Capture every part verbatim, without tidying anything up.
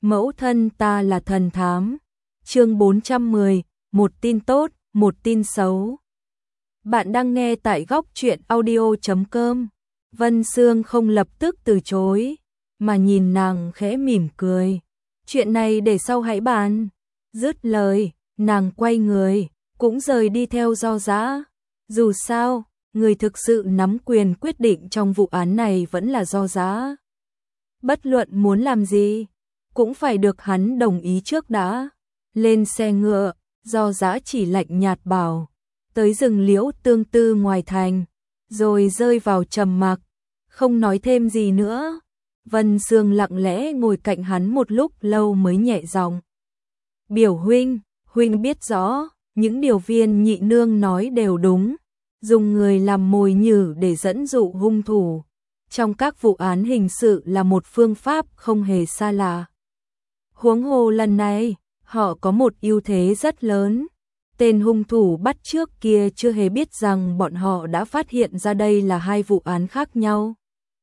Mẫu thân ta là thần thám. Chương bốn trăm mười, một tin tốt, một tin xấu. Bạn đang nghe tại góc truyện audio chấm com. Vân Sương không lập tức từ chối, mà nhìn nàng khẽ mỉm cười. Chuyện này để sau hãy bàn. Dứt lời, nàng quay người, cũng rời đi theo Do Dã. Dù sao, người thực sự nắm quyền quyết định trong vụ án này vẫn là Do Dã. Bất luận muốn làm gì, cũng phải được hắn đồng ý trước đã. Lên xe ngựa, Do Dã chỉ lạnh nhạt bảo, tới rừng liễu tương tư ngoài thành, rồi rơi vào trầm mặc, không nói thêm gì nữa. Vân Sương lặng lẽ ngồi cạnh hắn một lúc lâu mới nhẹ giọng. Biểu huynh, huynh biết rõ, những điều Viên nhị nương nói đều đúng, dùng người làm mồi nhử để dẫn dụ hung thủ. Trong các vụ án hình sự là một phương pháp không hề xa lạ. Huống hồ lần này, họ có một ưu thế rất lớn. Tên hung thủ bắt trước kia chưa hề biết rằng bọn họ đã phát hiện ra đây là hai vụ án khác nhau.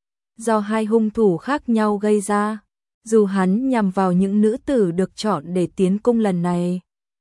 Do hai hung thủ khác nhau gây ra, dù hắn nhằm vào những nữ tử được chọn để tiến cung lần này.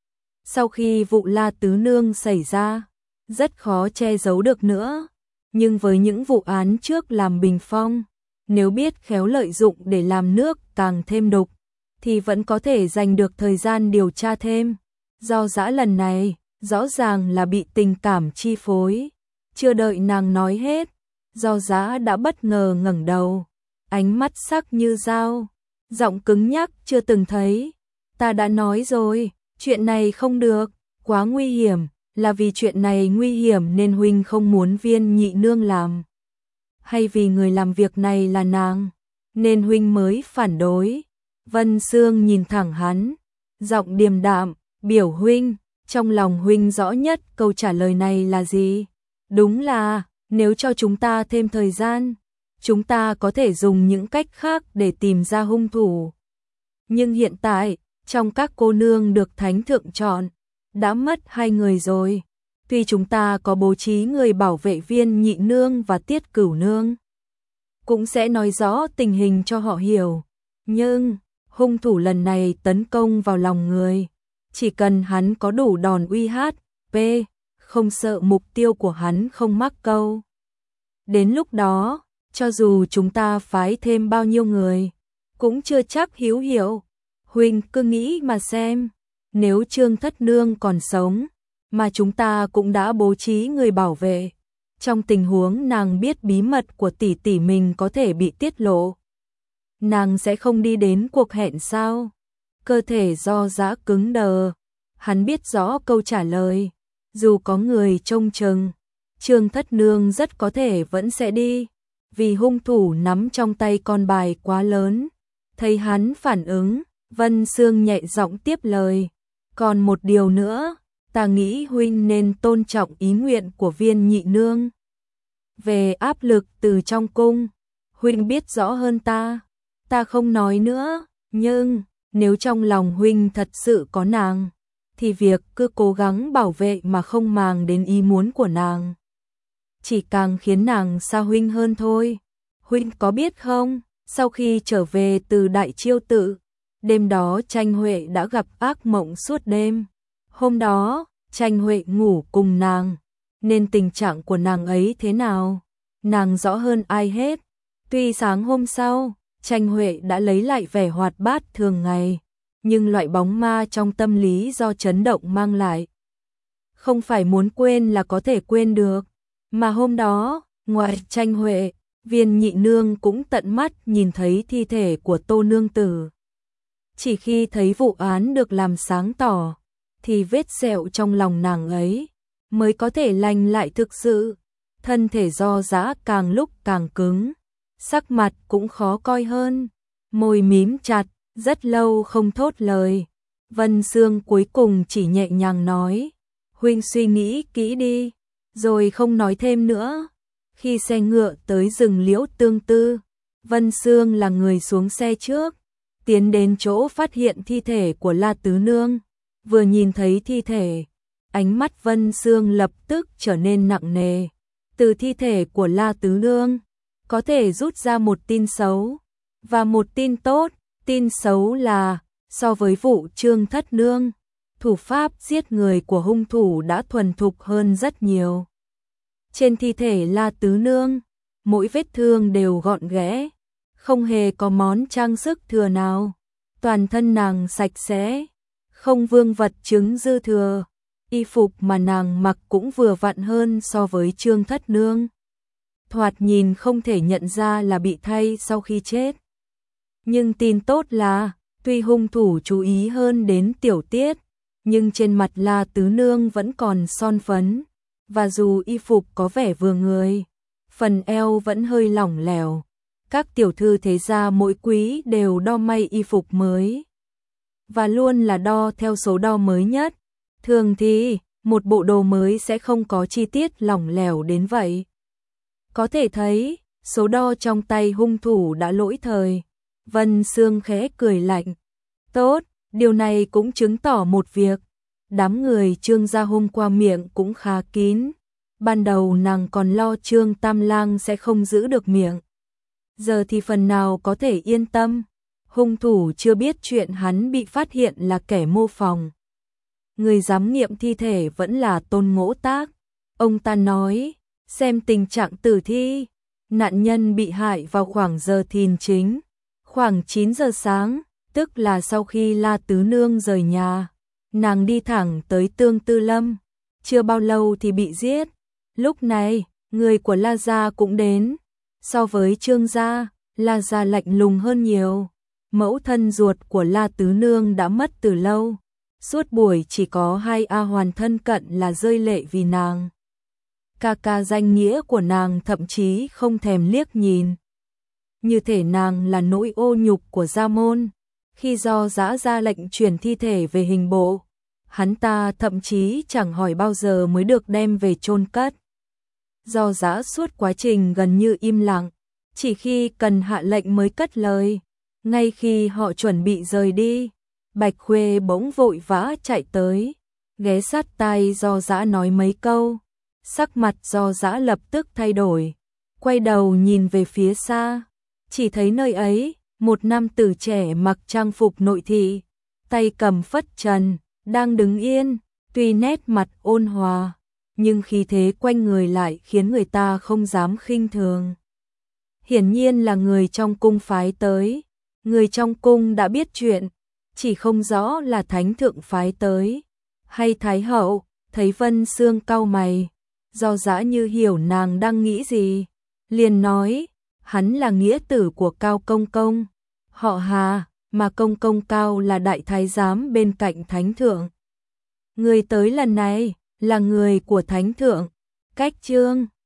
Sau khi vụ La Tứ Nương xảy ra, rất khó che giấu được nữa. Nhưng với những vụ án trước làm bình phong, nếu biết khéo lợi dụng để làm nước càng thêm đục, thì vẫn có thể dành được thời gian điều tra thêm. Do Dã lần này, rõ ràng là bị tình cảm chi phối. Chưa đợi nàng nói hết, Do Dã đã bất ngờ ngẩng đầu, ánh mắt sắc như dao, giọng cứng nhắc chưa từng thấy. Ta đã nói rồi, chuyện này không được, quá nguy hiểm. Là vì chuyện này nguy hiểm nên huynh không muốn Viên nhị nương làm? Hay vì người làm việc này là nàng, nên huynh mới phản đối? Vân Sương nhìn thẳng hắn, giọng điềm đạm, biểu huynh, trong lòng huynh rõ nhất câu trả lời này là gì? Đúng là, nếu cho chúng ta thêm thời gian, chúng ta có thể dùng những cách khác để tìm ra hung thủ. Nhưng hiện tại, trong các cô nương được thánh thượng chọn, đã mất hai người rồi. Tuy chúng ta có bố trí người bảo vệ Viên nhị nương và Tiết Cửu nương, cũng sẽ nói rõ tình hình cho họ hiểu. Nhưng, hung thủ lần này tấn công vào lòng người. Chỉ cần hắn có đủ đòn uy hát, p, không sợ mục tiêu của hắn không mắc câu. Đến lúc đó, cho dù chúng ta phái thêm bao nhiêu người, cũng chưa chắc hữu hiệu. Huynh cứ nghĩ mà xem. Nếu Trương Thất Nương còn sống, mà chúng ta cũng đã bố trí người bảo vệ, trong tình huống nàng biết bí mật của tỷ tỷ mình có thể bị tiết lộ, nàng sẽ không đi đến cuộc hẹn sao? Cơ thể Do Dã cứng đờ, hắn biết rõ câu trả lời, dù có người trông chừng, Trương Thất Nương rất có thể vẫn sẽ đi, vì hung thủ nắm trong tay con bài quá lớn. Thấy hắn phản ứng, Vân Sương nhẹ giọng tiếp lời. Còn một điều nữa, ta nghĩ huynh nên tôn trọng ý nguyện của Viên nhị nương. Về áp lực từ trong cung, huynh biết rõ hơn ta, ta không nói nữa, nhưng nếu trong lòng huynh thật sự có nàng, thì việc cứ cố gắng bảo vệ mà không màng đến ý muốn của nàng, chỉ càng khiến nàng xa huynh hơn thôi. Huynh có biết không, sau khi trở về từ Đại Chiêu Tự, đêm đó Tranh Huệ đã gặp ác mộng suốt đêm. Hôm đó, Tranh Huệ ngủ cùng nàng, nên tình trạng của nàng ấy thế nào, nàng rõ hơn ai hết. Tuy sáng hôm sau, Tranh Huệ đã lấy lại vẻ hoạt bát thường ngày, nhưng loại bóng ma trong tâm lý do chấn động mang lại, không phải muốn quên là có thể quên được. Mà hôm đó, ngoài Tranh Huệ, Viên nhị nương cũng tận mắt nhìn thấy thi thể của Tô nương tử. Chỉ khi thấy vụ án được làm sáng tỏ, thì vết sẹo trong lòng nàng ấy mới có thể lành lại thực sự. Thân thể Do Dã càng lúc càng cứng, sắc mặt cũng khó coi hơn, môi mím chặt, rất lâu không thốt lời. Vân Sương cuối cùng chỉ nhẹ nhàng nói, huynh suy nghĩ kỹ đi, rồi không nói thêm nữa. Khi xe ngựa tới rừng liễu tương tư, Vân Sương là người xuống xe trước, tiến đến chỗ phát hiện thi thể của La Tứ Nương. Vừa nhìn thấy thi thể, ánh mắt Vân Sương lập tức trở nên nặng nề. Từ thi thể của La Tứ Nương, có thể rút ra một tin xấu và một tin tốt. Tin xấu là, so với vụ Trương Thất Nương, thủ pháp giết người của hung thủ đã thuần thục hơn rất nhiều. Trên thi thể La Tứ Nương, mỗi vết thương đều gọn ghẽ, không hề có món trang sức thừa nào. Toàn thân nàng sạch sẽ, không vương vật chứng dư thừa. Y phục mà nàng mặc cũng vừa vặn hơn so với Trương Thất Nương. Thoạt nhìn không thể nhận ra là bị thay sau khi chết. Nhưng tin tốt là, tuy hung thủ chú ý hơn đến tiểu tiết, nhưng trên mặt La Tứ Nương vẫn còn son phấn, và dù y phục có vẻ vừa người, phần eo vẫn hơi lỏng lẻo. Các tiểu thư thế gia mỗi quý đều đo may y phục mới, và luôn là đo theo số đo mới nhất. Thường thì, một bộ đồ mới sẽ không có chi tiết lỏng lẻo đến vậy. Có thể thấy, số đo trong tay hung thủ đã lỗi thời. Vân Sương khẽ cười lạnh. Tốt, điều này cũng chứng tỏ một việc. Đám người Trương gia hôm qua miệng cũng khá kín. Ban đầu nàng còn lo Trương Tam Lang sẽ không giữ được miệng. Giờ thì phần nào có thể yên tâm. Hung thủ chưa biết chuyện hắn bị phát hiện là kẻ mô phỏng. Người giám nghiệm thi thể vẫn là Tôn Ngỗ Tác. Ông ta nói, xem tình trạng tử thi, nạn nhân bị hại vào khoảng giờ thìn chính, khoảng chín giờ sáng, tức là sau khi La Tứ Nương rời nhà, nàng đi thẳng tới Tương Tư Lâm, chưa bao lâu thì bị giết. Lúc này, người của La gia cũng đến, so với Trương gia, La gia lạnh lùng hơn nhiều. Mẫu thân ruột của La Tứ Nương đã mất từ lâu, suốt buổi chỉ có hai A Hoàn thân cận là rơi lệ vì nàng. Ca ca danh nghĩa của nàng thậm chí không thèm liếc nhìn. Như thể nàng là nỗi ô nhục của gia môn. Khi Do Dã ra lệnh chuyển thi thể về hình bộ, hắn ta thậm chí chẳng hỏi bao giờ mới được đem về chôn cất. Do Dã suốt quá trình gần như im lặng, chỉ khi cần hạ lệnh mới cất lời. Ngay khi họ chuẩn bị rời đi, Bạch Khuê bỗng vội vã chạy tới, ghé sát tai Do Dã nói mấy câu. Sắc mặt Do Dã lập tức thay đổi, quay đầu nhìn về phía xa, chỉ thấy nơi ấy, một nam tử trẻ mặc trang phục nội thị, tay cầm phất trần, đang đứng yên, tuy nét mặt ôn hòa, nhưng khí thế quanh người lại khiến người ta không dám khinh thường. Hiển nhiên là người trong cung phái tới, người trong cung đã biết chuyện, chỉ không rõ là thánh thượng phái tới, hay thái hậu. Thấy Vân Sương cau mày, Do Dã như hiểu nàng đang nghĩ gì, liền nói, hắn là nghĩa tử của Cao công công, họ Hà, mà công công Cao là đại thái giám bên cạnh thánh thượng. Người tới lần này là người của thánh thượng. Cách Trương